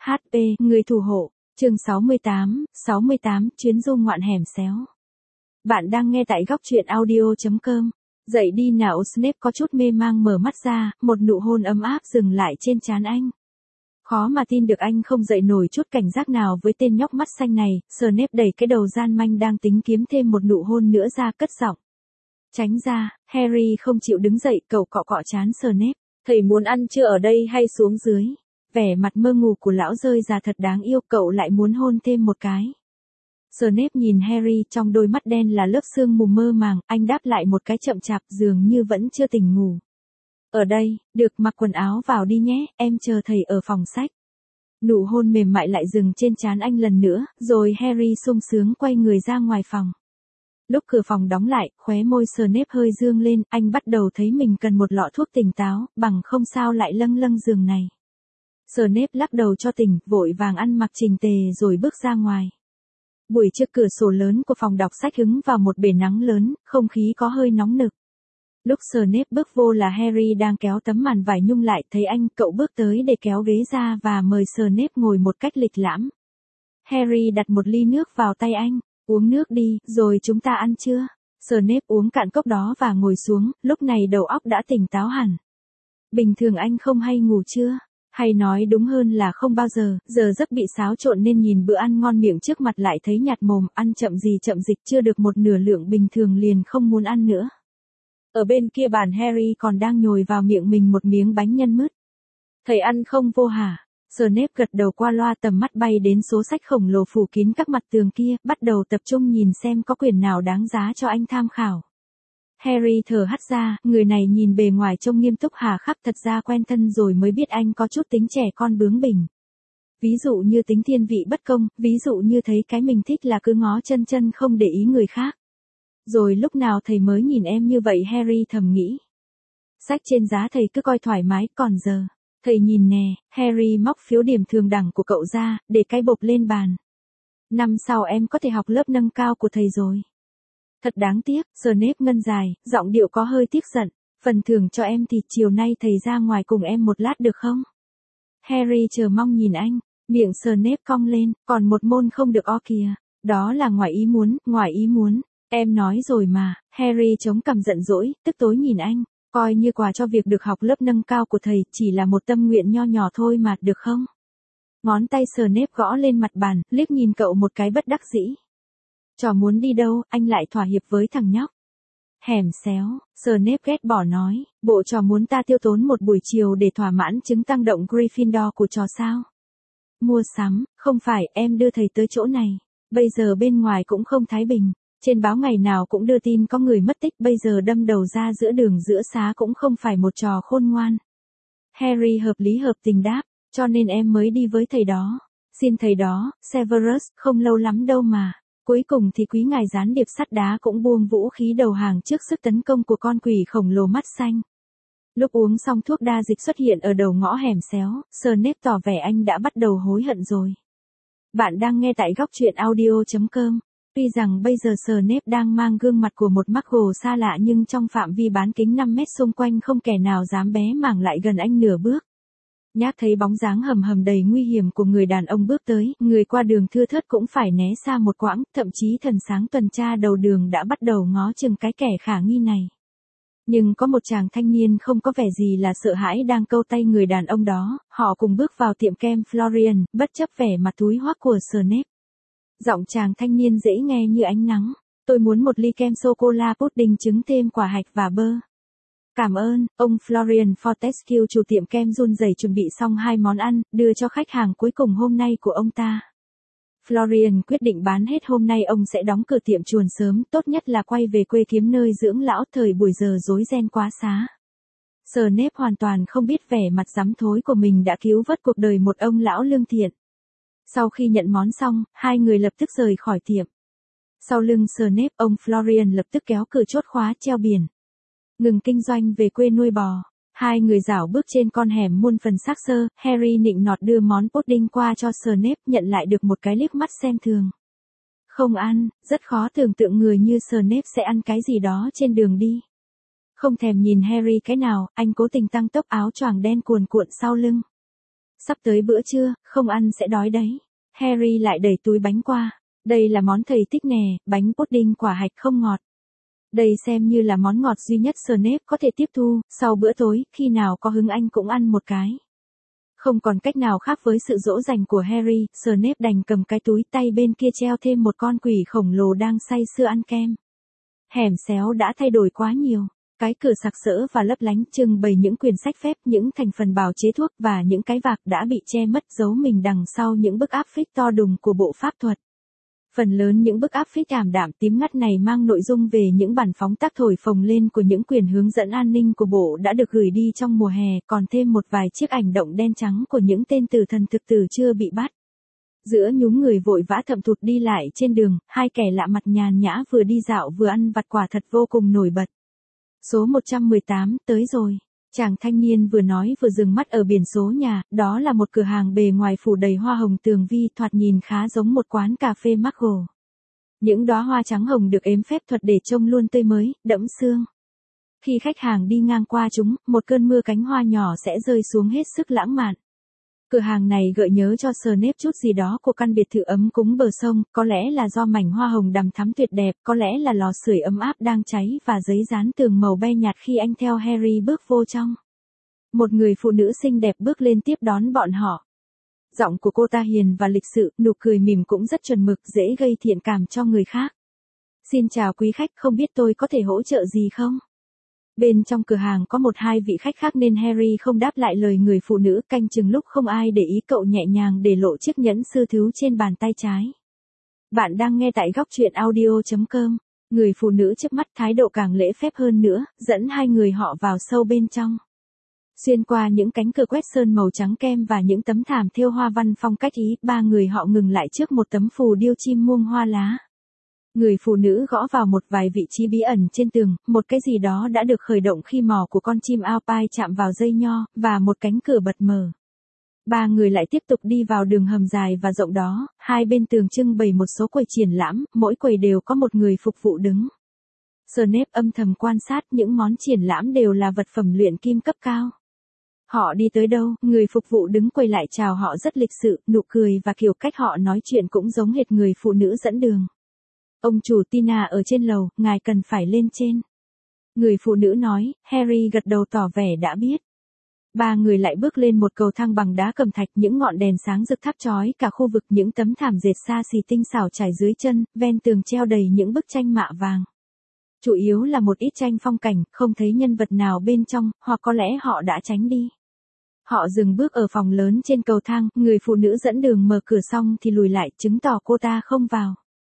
HP, người thủ hộ, chương 68, chuyến du ngoạn hẻm xéo. Bạn đang nghe tại góc truyện audio.com. Dậy đi nào. Snape có chút mê mang mở mắt ra, một nụ hôn ấm áp dừng lại trên trán anh. Khó mà tin được anh không dậy nổi chút cảnh giác nào với tên nhóc mắt xanh này. Snape đẩy cái đầu gian manh đang tính kiếm thêm một nụ hôn nữa ra, cất giọng. Tránh ra. Harry không chịu đứng dậy, cậu cọ cọ trán Snape. Thầy muốn ăn trưa ở đây hay xuống dưới? Vẻ mặt mơ ngủ của lão rơi già thật đáng yêu, cậu lại muốn hôn thêm một cái. Snape nhìn Harry, trong đôi mắt đen là lớp sương mù mơ màng, anh đáp lại một cái chậm chạp, dường như vẫn chưa tỉnh ngủ. Ở đây, được, mặc quần áo vào đi nhé, em chờ thầy ở phòng sách. Nụ hôn mềm mại lại dừng trên trán anh lần nữa, rồi Harry sung sướng quay người ra ngoài phòng. Lúc cửa phòng đóng lại, khóe môi Snape hơi dương lên, anh bắt đầu thấy mình cần một lọ thuốc tỉnh táo, bằng không sao lại lâng lâng giường này. Snape lắc đầu cho tỉnh, vội vàng ăn mặc chỉnh tề rồi bước ra ngoài. Buổi trước cửa sổ lớn của phòng đọc sách hứng vào một bể nắng lớn, không khí có hơi nóng nực. Lúc Snape bước vô là Harry đang kéo tấm màn vải nhung lại, thấy anh, cậu bước tới để kéo ghế ra và mời Snape ngồi một cách lịch lãm. Harry đặt một ly nước vào tay anh, uống nước đi, rồi chúng ta ăn trưa. Snape uống cạn cốc đó và ngồi xuống, lúc này đầu óc đã tỉnh táo hẳn. Bình thường anh không hay ngủ trưa. Hay nói đúng hơn là không bao giờ, giờ giấc bị xáo trộn nên nhìn bữa ăn ngon miệng trước mặt lại thấy nhạt mồm, ăn chậm gì chậm dịch, chưa được một nửa lượng bình thường liền không muốn ăn nữa. Ở bên kia bàn Harry còn đang nhồi vào miệng mình một miếng bánh nhân mứt. Thầy ăn không vô hả? Snape gật đầu qua loa, tầm mắt bay đến số sách khổng lồ phủ kín các mặt tường kia, bắt đầu tập trung nhìn xem có quyển nào đáng giá cho anh tham khảo. Harry thở hắt ra, người này nhìn bề ngoài trông nghiêm túc hà khắc, thật ra quen thân rồi mới biết anh có chút tính trẻ con bướng bỉnh. Ví dụ như tính thiên vị bất công, ví dụ như thấy cái mình thích là cứ ngó chân chân không để ý người khác. Rồi lúc nào thầy mới nhìn em như vậy, Harry thầm nghĩ. Sách trên giá thầy cứ coi thoải mái, còn giờ. Thầy nhìn nè, Harry móc phiếu điểm thường đẳng của cậu ra, để cái bộp lên bàn. Năm sau em có thể học lớp nâng cao của thầy rồi. Thật đáng tiếc, Snape ngân dài, giọng điệu có hơi tiếc giận. Phần thưởng cho em thì chiều nay thầy ra ngoài cùng em một lát được không? Harry chờ mong nhìn anh, miệng Snape cong lên, còn một môn không được o kìa. Đó là ngoài ý muốn. Em nói rồi mà. Harry chống cằm giận dỗi, tức tối nhìn anh. Coi như quà cho việc được học lớp nâng cao của thầy, chỉ là một tâm nguyện nho nhỏ thôi mà, được không? Ngón tay Snape gõ lên mặt bàn, liếc nhìn cậu một cái bất đắc dĩ. Trò muốn đi đâu, anh lại thỏa hiệp với thằng nhóc. Hẻm xéo, Snape ghét bỏ nói, bộ trò muốn ta tiêu tốn một buổi chiều để thỏa mãn chứng tăng động Gryffindor của trò sao? Mua sắm, không phải, em đưa thầy tới chỗ này. Bây giờ bên ngoài cũng không thái bình. Trên báo ngày nào cũng đưa tin có người mất tích, bây giờ đâm đầu ra giữa đường giữa xá cũng không phải một trò khôn ngoan. Harry hợp lý hợp tình đáp, cho nên em mới đi với thầy đó. Xin thầy đó, Severus, không lâu lắm đâu mà. Cuối cùng thì quý ngài gián điệp sắt đá cũng buông vũ khí đầu hàng trước sức tấn công của con quỷ khổng lồ mắt xanh. Lúc uống xong thuốc đa dịch xuất hiện ở đầu ngõ hẻm xéo, Snape tỏ vẻ anh đã bắt đầu hối hận rồi. Bạn đang nghe tại góc truyện audio.com. Tuy rằng bây giờ Snape đang mang gương mặt của một Muggle xa lạ, nhưng trong phạm vi bán kính 5 mét xung quanh không kẻ nào dám bé mảng lại gần anh nửa bước. Nhác thấy bóng dáng hầm hầm đầy nguy hiểm của người đàn ông bước tới, người qua đường thưa thớt cũng phải né xa một quãng, thậm chí thần sáng tuần tra đầu đường đã bắt đầu ngó chừng cái kẻ khả nghi này. Nhưng có một chàng thanh niên không có vẻ gì là sợ hãi đang câu tay người đàn ông đó, họ cùng bước vào tiệm kem Florian, bất chấp vẻ mặt túi hoắc của Snape. Giọng chàng thanh niên dễ nghe như ánh nắng. Tôi muốn một ly kem sô-cô-la pudding trứng thêm quả hạch và bơ. Cảm ơn, ông Florian Fortescue, chủ tiệm kem run rẩy chuẩn bị xong 2 món ăn, đưa cho khách hàng cuối cùng hôm nay của ông ta. Florian quyết định bán hết hôm nay, ông sẽ đóng cửa tiệm chuồn sớm, tốt nhất là quay về quê kiếm nơi dưỡng lão, thời buổi giờ rối ren quá xá. Snape hoàn toàn không biết vẻ mặt rắm thối của mình đã cứu vớt cuộc đời một ông lão lương thiện. Sau khi nhận món xong, hai người lập tức rời khỏi tiệm. Sau lưng Snape, ông Florian lập tức kéo cửa chốt khóa treo biển. Ngừng kinh doanh, về quê nuôi bò. Hai người rảo bước trên con hẻm muôn phần xác xơ, Harry nịnh nọt đưa món pudding qua cho Snape, nhận lại được một cái liếc mắt xem thường. Không ăn, rất khó tưởng tượng người như Snape sẽ ăn cái gì đó trên đường đi. Không thèm nhìn Harry cái nào, anh cố tình tăng tốc áo choàng đen cuồn cuộn sau lưng. Sắp tới bữa trưa, không ăn sẽ đói đấy. Harry lại đẩy túi bánh qua. Đây là món thầy thích nè, bánh pudding quả hạch không ngọt. Đây xem như là món ngọt duy nhất Snape có thể tiếp thu, sau bữa tối, khi nào có hứng anh cũng ăn một cái. Không còn cách nào khác với sự dỗ dành của Harry, Snape đành cầm cái túi, tay bên kia treo thêm một con quỷ khổng lồ đang say sưa ăn kem. Hẻm xéo đã thay đổi quá nhiều. Cái cửa sặc sỡ và lấp lánh trưng bày những quyển sách phép, những thành phần bào chế thuốc và những cái vạc đã bị che mất giấu mình đằng sau những bức áp phích to đùng của bộ pháp thuật. Phần lớn những bức áp phích ảm đạm tím ngắt này mang nội dung về những bản phóng tác thổi phồng lên của những quyển hướng dẫn an ninh của bộ đã được gửi đi trong mùa hè, còn thêm một vài chiếc ảnh động đen trắng của những tên tử thần thực tử chưa bị bắt. Giữa nhúm người vội vã thậm thụt đi lại trên đường, hai kẻ lạ mặt nhàn nhã vừa đi dạo vừa ăn vặt quả thật vô cùng nổi bật. Số 118, tới rồi. Chàng thanh niên vừa nói vừa dừng mắt ở biển số nhà, đó là một cửa hàng bề ngoài phủ đầy hoa hồng tường vi, thoạt nhìn khá giống một quán cà phê Margot. Những đóa hoa trắng hồng được ếm phép thuật để trông luôn tươi mới, đẫm sương. Khi khách hàng đi ngang qua chúng, một cơn mưa cánh hoa nhỏ sẽ rơi xuống hết sức lãng mạn. Cửa hàng này gợi nhớ cho Snape chút gì đó của căn biệt thự ấm cúng bờ sông, có lẽ là do mảnh hoa hồng đằm thắm tuyệt đẹp, có lẽ là lò sưởi ấm áp đang cháy và giấy dán tường màu be nhạt khi anh theo Harry bước vô trong. Một người phụ nữ xinh đẹp bước lên tiếp đón bọn họ. Giọng của cô ta hiền và lịch sự, nụ cười mỉm cũng rất chuẩn mực, dễ gây thiện cảm cho người khác. Xin chào quý khách, không biết tôi có thể hỗ trợ gì không? Bên trong cửa hàng có một hai vị khách khác nên Harry không đáp lại lời người phụ nữ, canh chừng lúc không ai để ý cậu nhẹ nhàng để lộ chiếc nhẫn sư thứ trên bàn tay trái. Bạn đang nghe tại góc truyện audio.com. Người phụ nữ chớp mắt, thái độ càng lễ phép hơn nữa, dẫn hai người họ vào sâu bên trong. Xuyên qua những cánh cửa quét sơn màu trắng kem và những tấm thảm thêu hoa văn phong cách Ý, ba người họ ngừng lại trước một tấm phù điêu chim muông hoa lá. Người phụ nữ gõ vào một vài vị trí bí ẩn trên tường, một cái gì đó đã được khởi động khi mỏ của con chim Alpine chạm vào dây nho, và một cánh cửa bật mở. Ba người lại tiếp tục đi vào đường hầm dài và rộng đó, hai bên tường trưng bày một số quầy triển lãm, mỗi quầy đều có một người phục vụ đứng. Snape âm thầm quan sát, những món triển lãm đều là vật phẩm luyện kim cấp cao. Họ đi tới đâu, người phục vụ đứng quầy lại chào họ rất lịch sự, nụ cười và kiểu cách họ nói chuyện cũng giống hệt người phụ nữ dẫn đường. Ông chủ Tina ở trên lầu, ngài cần phải lên trên. Người phụ nữ nói, Harry gật đầu tỏ vẻ đã biết. Ba người lại bước lên một cầu thang bằng đá cẩm thạch, những ngọn đèn sáng rực thắp chói cả khu vực, những tấm thảm dệt xa xỉ tinh xảo trải dưới chân, ven tường treo đầy những bức tranh mạ vàng. Chủ yếu là một ít tranh phong cảnh, không thấy nhân vật nào bên trong, hoặc có lẽ họ đã tránh đi. Họ dừng bước ở phòng lớn trên cầu thang, người phụ nữ dẫn đường mở cửa xong thì lùi lại, chứng tỏ cô ta không vào.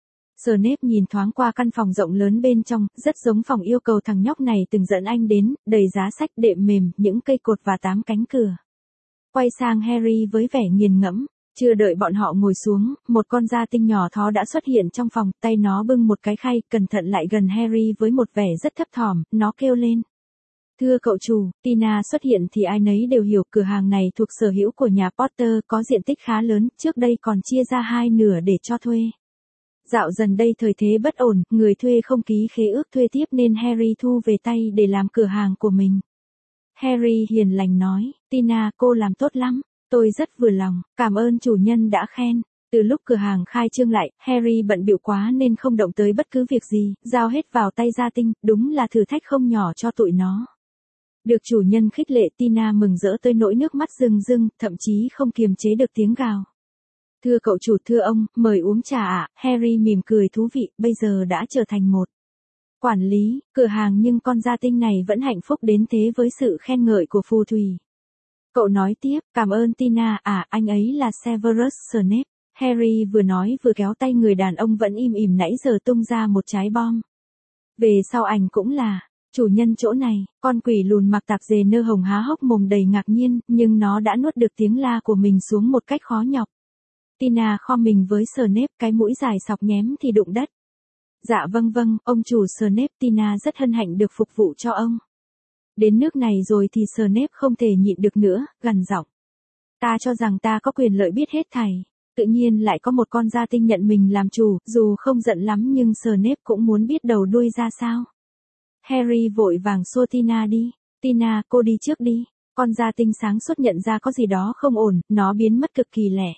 Snape nhìn thoáng qua căn phòng rộng lớn bên trong, rất giống phòng yêu cầu thằng nhóc này từng dẫn anh đến, đầy giá sách, đệm mềm, những cây cột và 8 cánh cửa. Quay sang Harry với vẻ nghiền ngẫm, chưa đợi bọn họ ngồi xuống, một con gia tinh nhỏ thó đã xuất hiện trong phòng, tay nó bưng một cái khay, cẩn thận lại gần Harry với một vẻ rất thấp thỏm, nó kêu lên. Thưa cậu chủ, Tina xuất hiện thì ai nấy đều hiểu, cửa hàng này thuộc sở hữu của nhà Potter, có diện tích khá lớn, trước đây còn chia ra hai nửa để cho thuê. Dạo dần đây thời thế bất ổn, người thuê không ký khế ước thuê tiếp nên Harry thu về tay để làm cửa hàng của mình. Harry hiền lành nói, Tina, cô làm tốt lắm, tôi rất vừa lòng, cảm ơn chủ nhân đã khen. Từ lúc cửa hàng khai trương lại, Harry bận bịu quá nên không động tới bất cứ việc gì, giao hết vào tay gia tinh, đúng là thử thách không nhỏ cho tụi nó. Được chủ nhân khích lệ, Tina mừng rỡ tới nỗi nước mắt rưng rưng, thậm chí không kiềm chế được tiếng gào. Thưa cậu chủ, thưa ông, mời uống trà ạ. Harry mỉm cười thú vị, bây giờ đã trở thành một quản lý cửa hàng, nhưng con gia tinh này vẫn hạnh phúc đến thế với sự khen ngợi của phù thủy. Cậu nói tiếp, cảm ơn Tina, anh ấy là Severus Snape. Harry vừa nói vừa kéo tay người đàn ông vẫn im ỉm nãy giờ tung ra một trái bom. Về sau ảnh cũng là chủ nhân chỗ này. Con quỷ lùn mặc tạp dề nơ hồng há hốc mồm đầy ngạc nhiên, nhưng nó đã nuốt được tiếng la của mình xuống một cách khó nhọc. Tina khom mình với Snape, cái mũi dài sọc nhém thì đụng đất. Dạ vâng, ông chủ Snape, Tina rất hân hạnh được phục vụ cho ông. Đến nước này rồi thì Snape không thể nhịn được nữa, gằn giọng. Ta cho rằng ta có quyền lợi biết hết thảy. Tự nhiên lại có một con gia tinh nhận mình làm chủ, dù không giận lắm nhưng Snape cũng muốn biết đầu đuôi ra sao. Harry vội vàng xua Tina đi. Tina, cô đi trước đi. Con gia tinh sáng suốt nhận ra có gì đó không ổn, nó biến mất cực kỳ lẹ.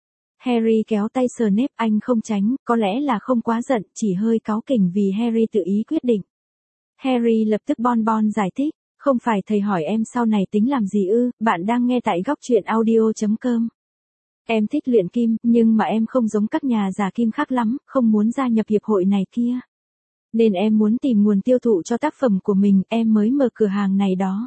Harry kéo tay Snape, anh không tránh, có lẽ là không quá giận, chỉ hơi cáu kỉnh vì Harry tự ý quyết định. Harry lập tức bon bon giải thích, không phải thầy hỏi em sau này tính làm gì ư, bạn đang nghe tại góc truyện audio.com. Em thích luyện kim, nhưng mà em không giống các nhà giả kim khác lắm, không muốn gia nhập hiệp hội này kia. Nên em muốn tìm nguồn tiêu thụ cho tác phẩm của mình, em mới mở cửa hàng này đó.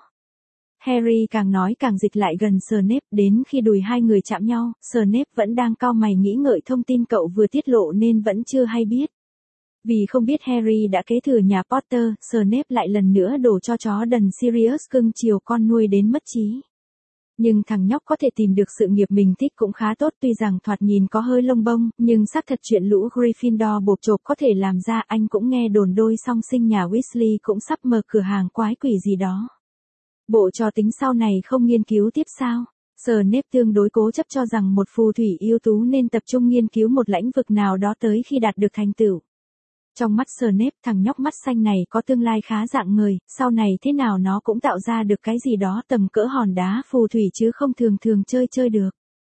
Harry càng nói càng dịch lại gần Snape, đến khi đùi hai người chạm nhau, Snape vẫn đang cau mày nghĩ ngợi thông tin cậu vừa tiết lộ nên vẫn chưa hay biết. Vì không biết Harry đã kế thừa nhà Potter, Snape lại lần nữa đổ cho chó đần Sirius cưng chiều con nuôi đến mất trí. Nhưng thằng nhóc có thể tìm được sự nghiệp mình thích cũng khá tốt, tuy rằng thoạt nhìn có hơi lông bông, nhưng xác thật chuyện lũ Gryffindor bộp chộp có thể làm ra. Anh cũng nghe đồn đôi song sinh nhà Weasley cũng sắp mở cửa hàng quái quỷ gì đó. Bộ trò tính sau này không nghiên cứu tiếp sao? Snape tương đối cố chấp cho rằng một phù thủy ưu tú nên tập trung nghiên cứu một lĩnh vực nào đó tới khi đạt được thành tựu. Trong mắt Snape, thằng nhóc mắt xanh này có tương lai khá rạng ngời, sau này thế nào nó cũng tạo ra được cái gì đó tầm cỡ hòn đá phù thủy chứ không thường thường chơi được.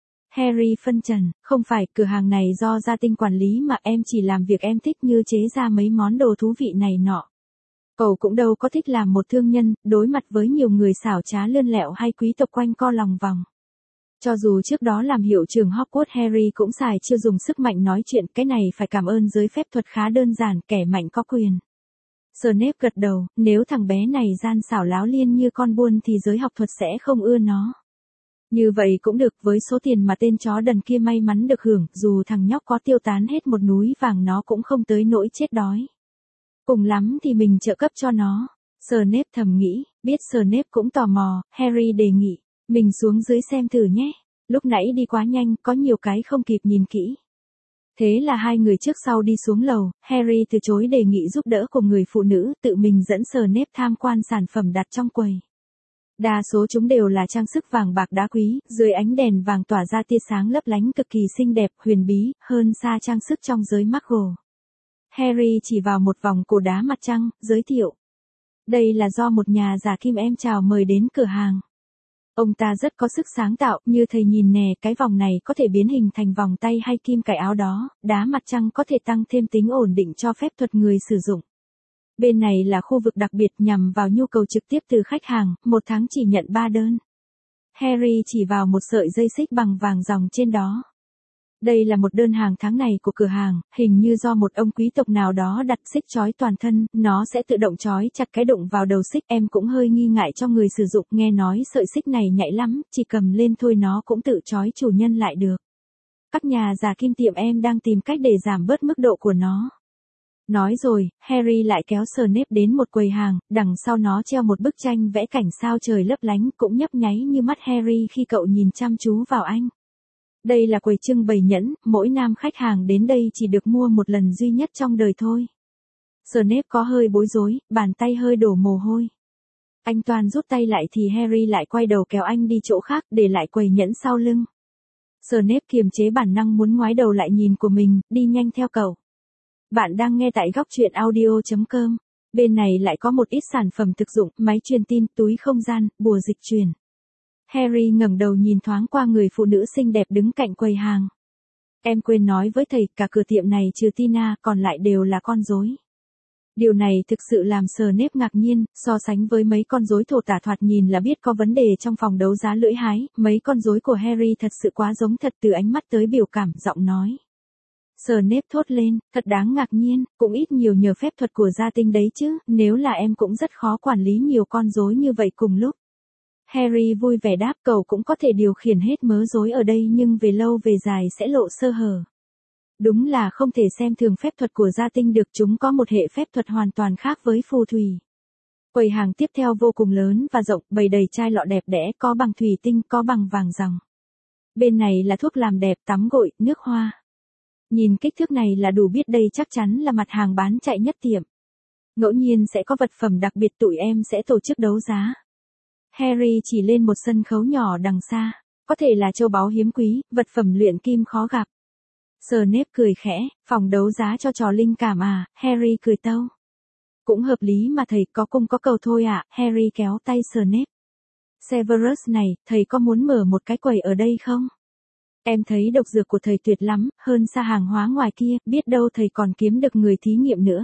Harry phân trần, không phải, cửa hàng này do gia tinh quản lý mà em chỉ làm việc em thích như chế ra mấy món đồ thú vị này nọ. Cậu cũng đâu có thích làm một thương nhân, đối mặt với nhiều người xảo trá lươn lẹo hay quý tộc quanh co lòng vòng. Cho dù trước đó làm hiệu trưởng Hogwarts, Harry cũng xài chưa dùng sức mạnh nói chuyện, cái này phải cảm ơn giới phép thuật khá đơn giản, kẻ mạnh có quyền. Snape gật đầu, nếu thằng bé này gian xảo láo liên như con buôn thì giới học thuật sẽ không ưa nó. Như vậy cũng được, với số tiền mà tên chó đần kia may mắn được hưởng, dù thằng nhóc có tiêu tán hết một núi vàng nó cũng không tới nỗi chết đói. Cùng lắm thì mình trợ cấp cho nó. Snape thầm nghĩ, biết Snape cũng tò mò, Harry đề nghị, mình xuống dưới xem thử nhé. Lúc nãy đi quá nhanh, có nhiều cái không kịp nhìn kỹ. Thế là hai người trước sau đi xuống lầu, Harry từ chối đề nghị giúp đỡ của người phụ nữ, tự mình dẫn Snape tham quan sản phẩm đặt trong quầy. Đa số chúng đều là trang sức vàng bạc đá quý, dưới ánh đèn vàng tỏa ra tia sáng lấp lánh cực kỳ xinh đẹp, huyền bí, hơn xa trang sức trong giới Muggle. Harry chỉ vào một vòng cổ đá mặt trăng, giới thiệu. Đây là do một nhà giả kim em chào mời đến cửa hàng. Ông ta rất có sức sáng tạo, như thầy nhìn nè, cái vòng này có thể biến hình thành vòng tay hay kim cài áo đó, đá mặt trăng có thể tăng thêm tính ổn định cho phép thuật người sử dụng. Bên này là khu vực đặc biệt nhằm vào nhu cầu trực tiếp từ khách hàng, một tháng chỉ nhận 3 đơn. Harry chỉ vào một sợi dây xích bằng vàng ròng trên đó. Đây là một đơn hàng tháng này của cửa hàng, hình như do một ông quý tộc nào đó đặt xích trói toàn thân, nó sẽ tự động trói chặt cái đụng vào đầu xích. Em cũng hơi nghi ngại cho người sử dụng, nghe nói sợi xích này nhạy lắm, chỉ cầm lên thôi nó cũng tự trói chủ nhân lại được. Các nhà giả kim tiệm em đang tìm cách để giảm bớt mức độ của nó. Nói rồi, Harry lại kéo Snape đến một quầy hàng, đằng sau nó treo một bức tranh vẽ cảnh sao trời lấp lánh, cũng nhấp nháy như mắt Harry khi cậu nhìn chăm chú vào anh. Đây là quầy trưng bày nhẫn, mỗi nam khách hàng đến đây chỉ được mua một lần duy nhất trong đời thôi. Snape có hơi bối rối, bàn tay hơi đổ mồ hôi. Anh toan rút tay lại thì Harry lại quay đầu kéo anh đi chỗ khác, để lại quầy nhẫn sau lưng. Snape kiềm chế bản năng muốn ngoái đầu lại nhìn của mình, đi nhanh theo cậu. Bạn đang nghe tại góc truyện audio.com. Bên này lại có một ít sản phẩm thực dụng, máy truyền tin, túi không gian, bùa dịch truyền. Harry ngẩng đầu nhìn thoáng qua người phụ nữ xinh đẹp đứng cạnh quầy hàng. Em quên nói với thầy, cả cửa tiệm này trừ Tina, còn lại đều là con rối. Điều này thực sự làm Snape ngạc nhiên, so sánh với mấy con rối thổ tả thoạt nhìn là biết có vấn đề trong phòng đấu giá lưỡi hái, mấy con rối của Harry thật sự quá giống thật, từ ánh mắt tới biểu cảm, giọng nói. Snape thốt lên, thật đáng ngạc nhiên, cũng ít nhiều nhờ phép thuật của gia tinh đấy chứ, nếu là em cũng rất khó quản lý nhiều con rối như vậy cùng lúc. Harry vui vẻ đáp, cậu cũng có thể điều khiển hết mớ rối ở đây nhưng về lâu về dài sẽ lộ sơ hở. Đúng là không thể xem thường phép thuật của gia tinh được, chúng có một hệ phép thuật hoàn toàn khác với phù thủy. Quầy hàng tiếp theo vô cùng lớn và rộng, bày đầy chai lọ đẹp đẽ, có bằng thủy tinh, có bằng vàng ròng. Bên này là thuốc làm đẹp, tắm gội, nước hoa. Nhìn kích thước này là đủ biết đây chắc chắn là mặt hàng bán chạy nhất tiệm. Ngẫu nhiên sẽ có vật phẩm đặc biệt, tụi em sẽ tổ chức đấu giá. Harry chỉ lên một sân khấu nhỏ đằng xa, có thể là châu báu hiếm quý, vật phẩm luyện kim khó gặp. Snape cười khẽ, phòng đấu giá cho trò linh cảm à, Harry cười tâu. Cũng hợp lý mà thầy, có cung có cầu thôi ạ, Harry kéo tay Snape. Severus này, thầy có muốn mở một cái quầy ở đây không? Em thấy độc dược của thầy tuyệt lắm, hơn xa hàng hóa ngoài kia, biết đâu thầy còn kiếm được người thí nghiệm nữa.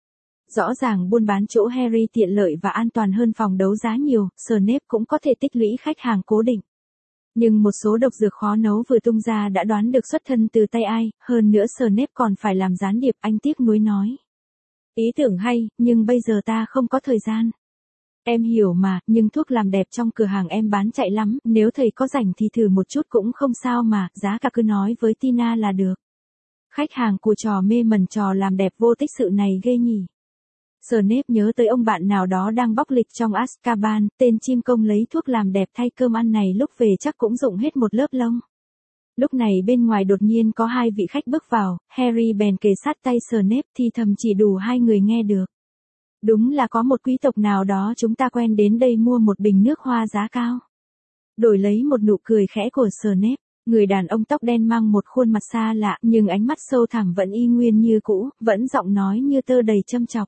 Rõ ràng buôn bán chỗ Harry tiện lợi và an toàn hơn phòng đấu giá nhiều, Snape cũng có thể tích lũy khách hàng cố định. Nhưng một số độc dược khó nấu vừa tung ra đã đoán được xuất thân từ tay ai, hơn nữa Snape còn phải làm gián điệp, anh tiếc nuối nói. Ý tưởng hay, nhưng bây giờ ta không có thời gian. Em hiểu mà, nhưng thuốc làm đẹp trong cửa hàng em bán chạy lắm, nếu thầy có rảnh thì thử một chút cũng không sao mà, giá cả cứ nói với Tina là được. Khách hàng của trò mê mẩn trò làm đẹp vô tích sự này ghê nhỉ. Snape nhớ tới ông bạn nào đó đang bóc lịch trong Azkaban, tên chim công lấy thuốc làm đẹp thay cơm ăn này lúc về chắc cũng rụng hết một lớp lông. Lúc này bên ngoài đột nhiên có hai vị khách bước vào, Harry bèn kề sát tay Snape thì thầm chỉ đủ hai người nghe được. Đúng là có một quý tộc nào đó chúng ta quen đến đây mua một bình nước hoa giá cao. Đổi lấy một nụ cười khẽ của Snape, người đàn ông tóc đen mang một khuôn mặt xa lạ nhưng ánh mắt sâu thẳm vẫn y nguyên như cũ, vẫn giọng nói như tơ đầy châm chọc.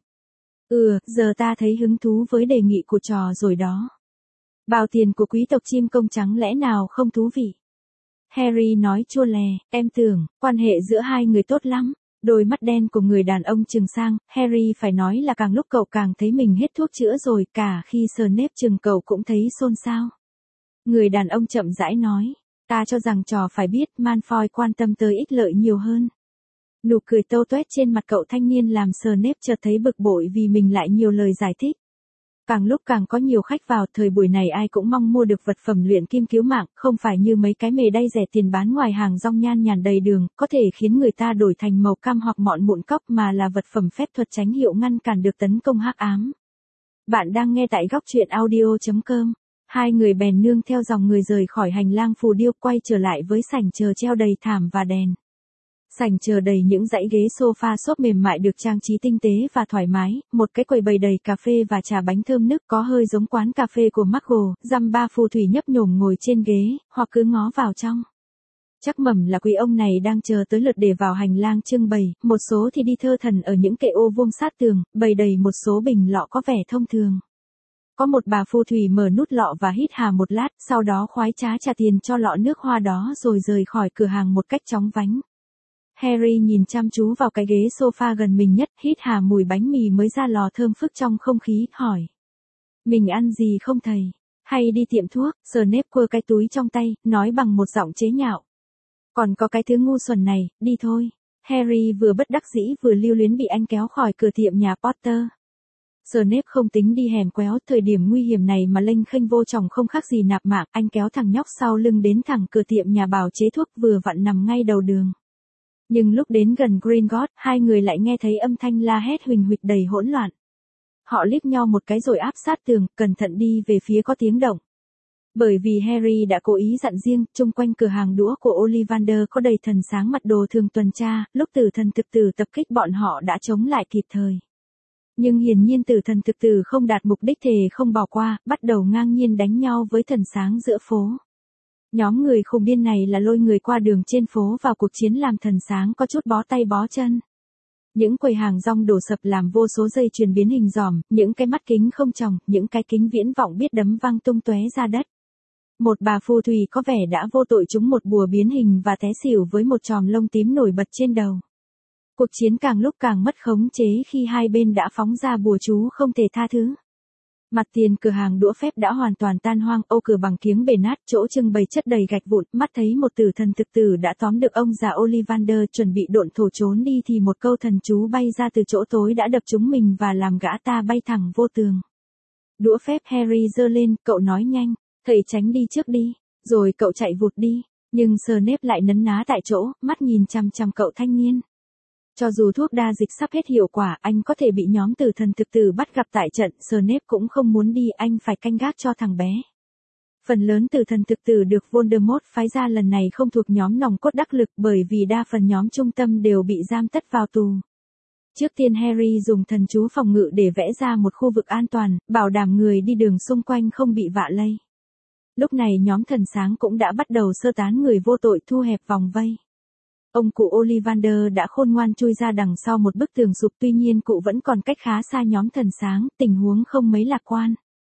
Giờ ta thấy hứng thú với đề nghị của trò rồi đó. Bao tiền của quý tộc chim công trắng lẽ nào không thú vị? Harry nói chua lè, em tưởng, quan hệ giữa hai người tốt lắm. Đôi mắt đen của người đàn ông trừng sang, Harry phải nói là càng lúc cậu càng thấy mình hết thuốc chữa rồi, cả khi Snape chừng cậu cũng thấy xôn xao. Người đàn ông chậm rãi nói, ta cho rằng trò phải biết Malfoy quan tâm tới ích lợi nhiều hơn. Nụ cười tâu tuét trên mặt cậu thanh niên làm Snape chợt thấy bực bội vì mình lại nhiều lời giải thích. Càng lúc càng có nhiều khách vào, thời buổi này ai cũng mong mua được vật phẩm luyện kim cứu mạng, không phải như mấy cái mề đay rẻ tiền bán ngoài hàng rong nhan nhản đầy đường, có thể khiến người ta đổi thành màu cam hoặc mọn mụn cóc, mà là vật phẩm phép thuật tránh hiệu ngăn cản được tấn công hắc ám. Bạn đang nghe tại góc truyện audio.com. Hai người bèn nương theo dòng người rời khỏi hành lang phù điêu, quay trở lại với sảnh chờ treo đầy thảm và đèn. Sảnh chờ đầy những dãy ghế sofa xốp mềm mại được trang trí tinh tế và thoải mái, một cái quầy bày đầy cà phê và trà bánh thơm nức có hơi giống quán cà phê của Muggle, dăm ba phù thủy nhấp nhổm ngồi trên ghế, hoặc cứ ngó vào trong. Chắc mẩm là quý ông này đang chờ tới lượt để vào hành lang trưng bày, một số thì đi thơ thần ở những kệ ô vuông sát tường, bày đầy một số bình lọ có vẻ thông thường. Có một bà phù thủy mở nút lọ và hít hà một lát, sau đó khoái trá trả tiền cho lọ nước hoa đó rồi rời khỏi cửa hàng một cách chóng vánh. Harry nhìn chăm chú vào cái ghế sofa gần mình nhất, hít hà mùi bánh mì mới ra lò thơm phức trong không khí, hỏi. Mình ăn gì không thầy? Hay đi tiệm thuốc? Snape quơ cái túi trong tay, nói bằng một giọng chế nhạo. Còn có cái thứ ngu xuẩn này, đi thôi. Harry vừa bất đắc dĩ vừa lưu luyến bị anh kéo khỏi cửa tiệm nhà Potter. Snape không tính đi hẻm quéo, thời điểm nguy hiểm này mà lênh khênh vô chồng không khác gì nạp mạng, anh kéo thằng nhóc sau lưng đến thẳng cửa tiệm nhà bào chế thuốc vừa vặn nằm ngay đầu đường. Nhưng lúc đến gần Gringotts, hai người lại nghe thấy âm thanh la hét huỳnh huỵch đầy hỗn loạn. Họ liếc nhau một cái rồi áp sát tường, cẩn thận đi về phía có tiếng động. Bởi vì Harry đã cố ý dặn riêng, chung quanh cửa hàng đũa của Ollivander có đầy thần sáng mặc đồ thường tuần tra, lúc tử thần thực tử tập kích bọn họ đã chống lại kịp thời. Nhưng hiển nhiên tử thần thực tử không đạt mục đích, thề không bỏ qua, bắt đầu ngang nhiên đánh nhau với thần sáng giữa phố. Nhóm người khùng điên này là lôi người qua đường trên phố vào cuộc chiến làm thần sáng có chút bó tay bó chân. Những quầy hàng rong đổ sập làm vô số dây chuyền biến hình giòm, những cái mắt kính không tròng, những cái kính viễn vọng biết đấm văng tung tóe ra đất. Một bà phù thủy có vẻ đã vô tội trúng một bùa biến hình và té xỉu với một chòm lông tím nổi bật trên đầu. Cuộc chiến càng lúc càng mất khống chế khi hai bên đã phóng ra bùa chú không thể tha thứ. Mặt tiền cửa hàng đũa phép đã hoàn toàn tan hoang, ô cửa bằng kiếng bể nát, chỗ trưng bày chất đầy gạch vụn, mắt thấy một tử thần thực tử đã tóm được ông già Ollivander chuẩn bị độn thổ trốn đi thì một câu thần chú bay ra từ chỗ tối đã đập trúng mình và làm gã ta bay thẳng vô tường. Đũa phép Harry giơ lên, cậu nói nhanh, thầy tránh đi trước đi, rồi cậu chạy vụt đi, nhưng Snape lại nấn ná tại chỗ, mắt nhìn chằm chằm cậu thanh niên. Cho dù thuốc đa dịch sắp hết hiệu quả, anh có thể bị nhóm tử thần thực tử bắt gặp tại trận, Snape cũng không muốn đi, anh phải canh gác cho thằng bé. Phần lớn tử thần thực tử được Voldemort phái ra lần này không thuộc nhóm nòng cốt đắc lực bởi vì đa phần nhóm trung tâm đều bị giam tất vào tù. Trước tiên Harry dùng thần chú phòng ngự để vẽ ra một khu vực an toàn, bảo đảm người đi đường xung quanh không bị vạ lây. Lúc này nhóm thần sáng cũng đã bắt đầu sơ tán người vô tội, thu hẹp vòng vây. Ông cụ Ollivander đã khôn ngoan chui ra đằng sau một bức tường sụp, tuy nhiên cụ vẫn còn cách khá xa nhóm thần sáng, tình huống không mấy lạc quan.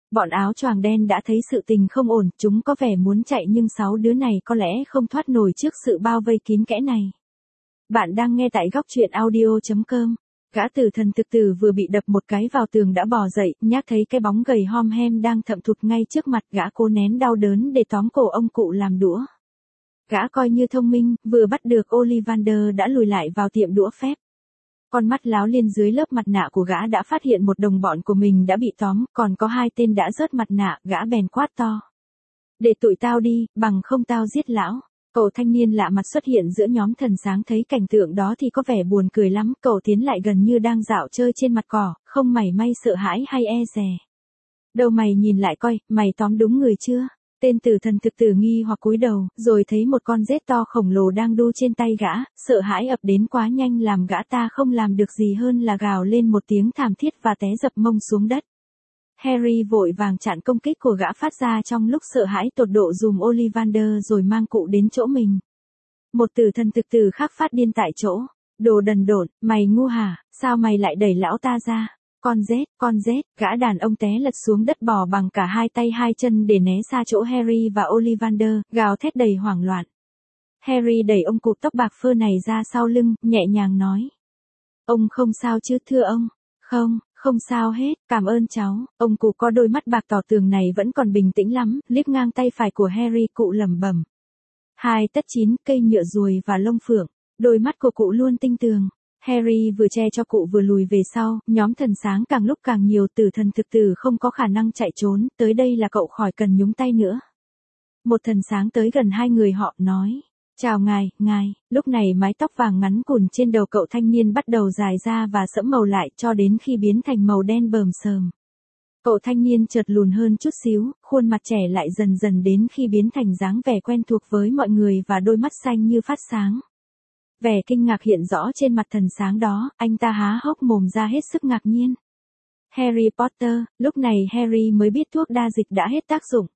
Bọn áo choàng đen đã thấy sự tình không ổn, chúng có vẻ muốn chạy nhưng 6 đứa này có lẽ không thoát nổi trước sự bao vây kín kẽ này. Bạn đang nghe tại góc truyện audio.com. Gã tử thần thực tử vừa bị đập một cái vào tường đã bò dậy, nhác thấy cái bóng gầy hom hem đang thậm thụt ngay trước mặt, gã cố nén đau đớn để tóm cổ ông cụ làm đũa. Gã coi như thông minh, vừa bắt được Ollivander đã lùi lại vào tiệm đũa phép. Con mắt láo liên dưới lớp mặt nạ của gã đã phát hiện một đồng bọn của mình đã bị tóm, còn có 2 tên đã rớt mặt nạ, gã bèn quát to. Để tụi tao đi, bằng không tao giết lão. Cậu thanh niên lạ mặt xuất hiện giữa nhóm thần sáng thấy cảnh tượng đó thì có vẻ buồn cười lắm, cậu tiến lại gần như đang dạo chơi trên mặt cỏ, không mảy may sợ hãi hay e dè. Đâu mày nhìn lại coi, mày tóm đúng người chưa? Tên tử thần thực tử nghi hoặc cúi đầu, rồi thấy một con rết to khổng lồ đang đu trên tay gã, sợ hãi ập đến quá nhanh làm gã ta không làm được gì hơn là gào lên một tiếng thảm thiết và té dập mông xuống đất. Harry vội vàng chặn công kích của gã phát ra trong lúc sợ hãi tột độ dùm Ollivander rồi mang cụ đến chỗ mình. Một tử thần thực tử khác phát điên tại chỗ. Đồ đần độn, mày ngu hả, sao mày lại đẩy lão ta ra? Con rết, gã đàn ông té lật xuống đất bò bằng cả 2 tay 2 chân để né xa chỗ Harry và Ollivander, gào thét đầy hoảng loạn. Harry đẩy ông cụ tóc bạc phơ này ra sau lưng, nhẹ nhàng nói. Ông không sao chứ thưa ông? Không sao hết, cảm ơn cháu. Ông cụ có đôi mắt bạc tỏ tường này vẫn còn bình tĩnh lắm, liếc ngang tay phải của Harry, cụ lẩm bẩm. 2 tất 9, cây nhựa ruồi và lông phượng. Đôi mắt của cụ luôn tinh tường. Harry vừa che cho cụ vừa lùi về sau, nhóm thần sáng càng lúc càng nhiều, tử thần thực tử không có khả năng chạy trốn, tới đây là cậu khỏi cần nhúng tay nữa. Một thần sáng tới gần 2 người họ, nói. Chào ngài. Lúc này mái tóc vàng ngắn cùn trên đầu cậu thanh niên bắt đầu dài ra và sẫm màu lại cho đến khi biến thành màu đen bờm sờm. Cậu thanh niên chợt lùn hơn chút xíu, khuôn mặt trẻ lại dần dần đến khi biến thành dáng vẻ quen thuộc với mọi người và đôi mắt xanh như phát sáng. Vẻ kinh ngạc hiện rõ trên mặt thần sáng đó, anh ta há hốc mồm ra hết sức ngạc nhiên. Harry Potter, lúc này Harry mới biết thuốc đa dịch đã hết tác dụng.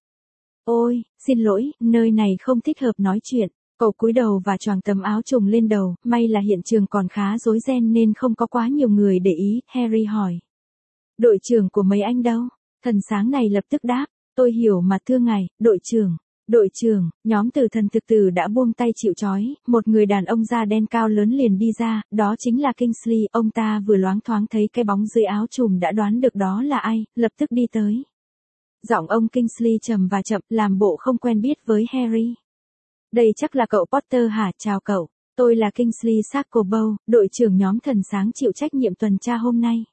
Ôi, xin lỗi, nơi này không thích hợp nói chuyện. Cậu cúi đầu và choàng tấm áo trùng lên đầu, may là hiện trường còn khá rối ren nên không có quá nhiều người để ý. Harry hỏi. Đội trưởng của mấy anh đâu? Thần sáng này lập tức đáp. Tôi hiểu mà thưa ngài, đội trưởng, nhóm tử thần thực tử đã buông tay chịu trói, một người đàn ông da đen cao lớn liền đi ra, đó chính là Kingsley, ông ta vừa loáng thoáng thấy cái bóng dưới áo trùm đã đoán được đó là ai, lập tức đi tới. Giọng ông Kingsley trầm và chậm, làm bộ không quen biết với Harry. Đây chắc là cậu Potter hả? Chào cậu, tôi là Kingsley Shacklebolt, đội trưởng nhóm thần sáng chịu trách nhiệm tuần tra hôm nay.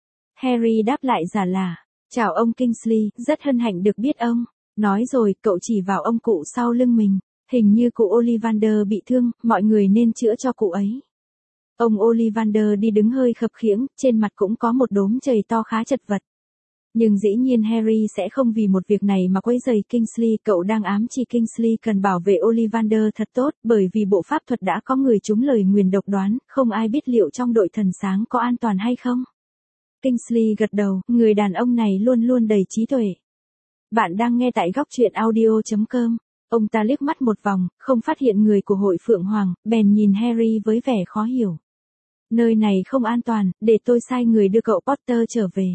Harry đáp lại giả là, chào ông Kingsley, rất hân hạnh được biết ông. Nói rồi, cậu chỉ vào ông cụ sau lưng mình, hình như cụ Ollivander bị thương, mọi người nên chữa cho cụ ấy. Ông Ollivander đi đứng hơi khập khiễng, trên mặt cũng có một đốm chày to khá chật vật. Nhưng dĩ nhiên Harry sẽ không vì một việc này mà quấy rầy Kingsley, cậu đang ám chỉ Kingsley cần bảo vệ Ollivander thật tốt, bởi vì bộ pháp thuật đã có người trúng lời nguyền độc đoán, không ai biết liệu trong đội thần sáng có an toàn hay không. Kingsley gật đầu, người đàn ông này luôn luôn đầy trí tuệ. Bạn đang nghe tại góc truyện audio.com. Ông ta liếc mắt một vòng, không phát hiện người của hội Phượng Hoàng, bèn nhìn Harry với vẻ khó hiểu. Nơi này không an toàn, để tôi sai người đưa cậu Potter trở về.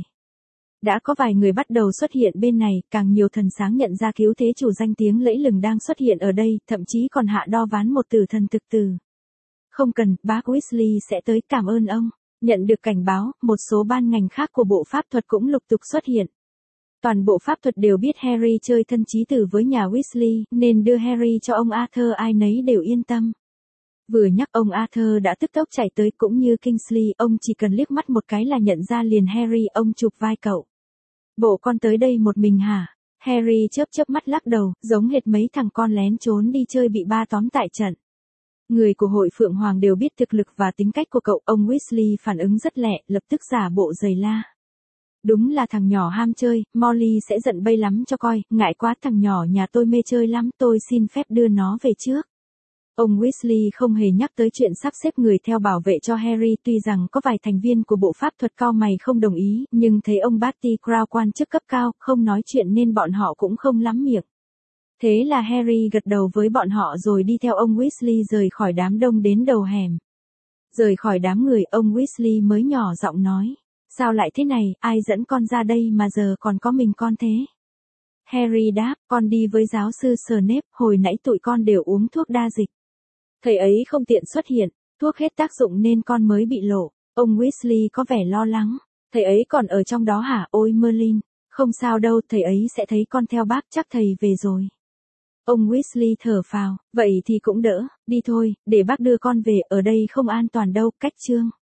Đã có vài người bắt đầu xuất hiện bên này, càng nhiều thần sáng nhận ra cứu thế chủ danh tiếng lẫy lừng đang xuất hiện ở đây, thậm chí còn hạ đo ván một tử thần thực tử. Không cần, bác Weasley sẽ tới, cảm ơn ông. Nhận được cảnh báo, một số ban ngành khác của bộ pháp thuật cũng lục tục xuất hiện. Toàn bộ pháp thuật đều biết Harry chơi thân chí tử với nhà Weasley, nên đưa Harry cho ông Arthur ai nấy đều yên tâm. Vừa nhắc ông Arthur đã tức tốc chạy tới, cũng như Kingsley, ông chỉ cần liếc mắt một cái là nhận ra liền Harry, ông chụp vai cậu. Bộ con tới đây một mình hả? Harry chớp mắt lắc đầu, giống hệt mấy thằng con lén trốn đi chơi bị ba tóm tại trận. Người của hội Phượng Hoàng đều biết thực lực và tính cách của cậu, ông Weasley phản ứng rất lẹ, lập tức giả bộ giày la. Đúng là thằng nhỏ ham chơi, Molly sẽ giận bay lắm cho coi, ngại quá, thằng nhỏ nhà tôi mê chơi lắm, tôi xin phép đưa nó về trước. Ông Weasley không hề nhắc tới chuyện sắp xếp người theo bảo vệ cho Harry, tuy rằng có vài thành viên của bộ pháp thuật cao mày không đồng ý, nhưng thấy ông Barty Crouch quan chức cấp cao, không nói chuyện nên bọn họ cũng không lắm miệng. Thế là Harry gật đầu với bọn họ rồi đi theo ông Weasley rời khỏi đám đông đến đầu hẻm. Rời khỏi đám người, ông Weasley mới nhỏ giọng nói. Sao lại thế này, ai dẫn con ra đây mà giờ còn có mình con thế? Harry đáp, con đi với giáo sư Snape, hồi nãy tụi con đều uống thuốc đa dịch. Thầy ấy không tiện xuất hiện, thuốc hết tác dụng nên con mới bị lộ. Ông Weasley có vẻ lo lắng. Thầy ấy còn ở trong đó hả? Ôi Merlin, không sao đâu, thầy ấy sẽ thấy con theo bác, chắc thầy về rồi. Ông Weasley thở phào, vậy thì cũng đỡ, đi thôi, để bác đưa con về, ở đây không an toàn đâu, cách chương.